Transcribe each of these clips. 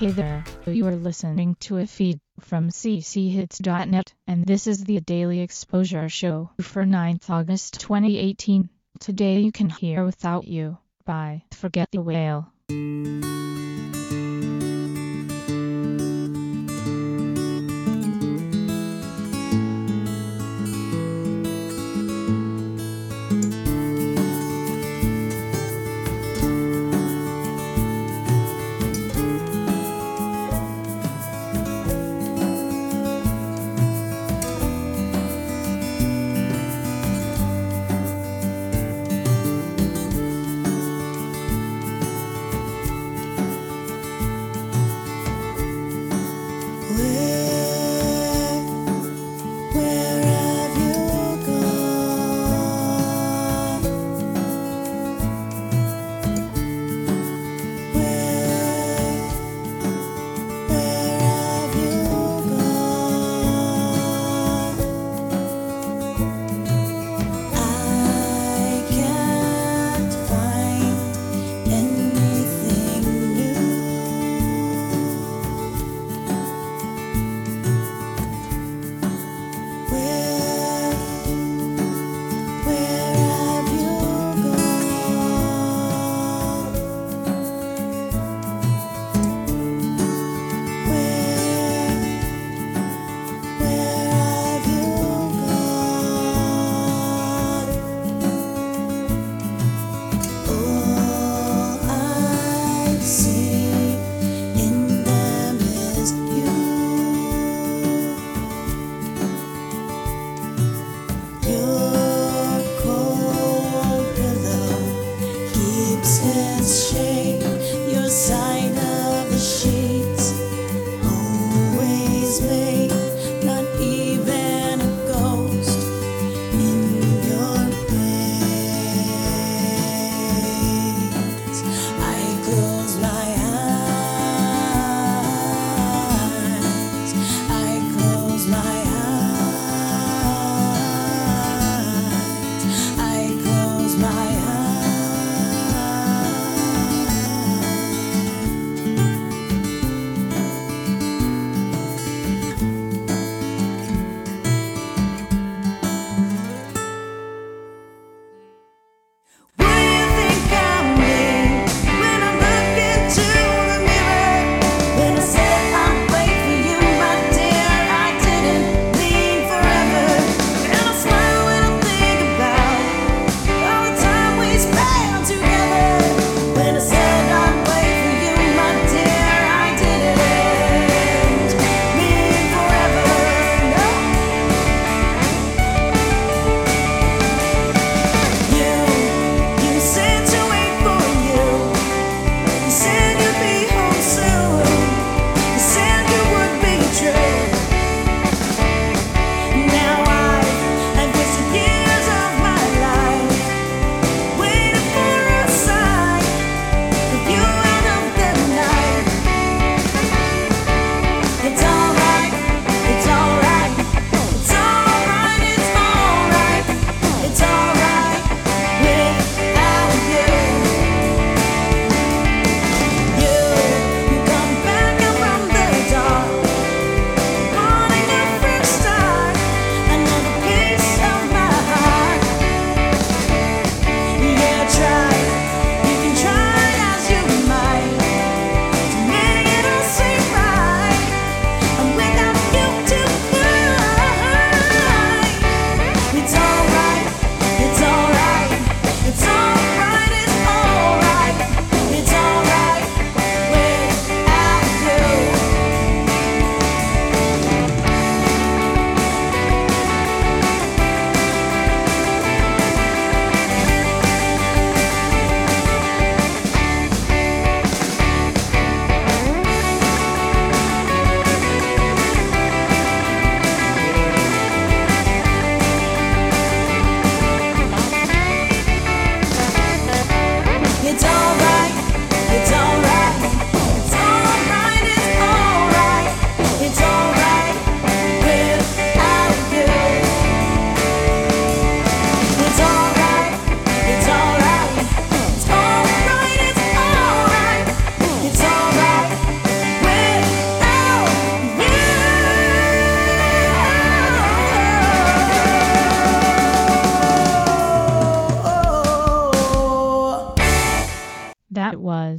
Hey there, you are listening to a feed from cchits.net, and this is the Daily Exposure Show for 9th August 2018. Today you can hear Without You by Forget the Whale.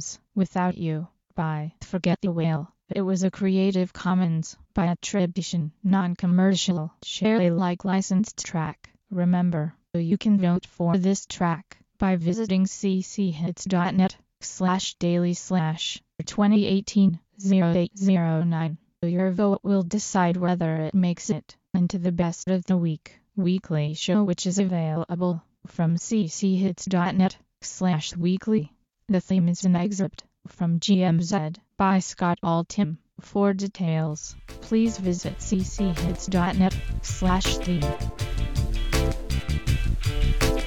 is Without You by Forget the Whale. It was a Creative Commons by attribution, non-commercial, share Alike licensed track. Remember, you can vote for this track by visiting cchits.net/daily/2018-0809. Your vote will decide whether it makes it into the Best of the Week weekly show, which is available from cchits.net/weekly. The theme is an excerpt from GMZ by Scott Altham. For details, please visit cchits.net/theme.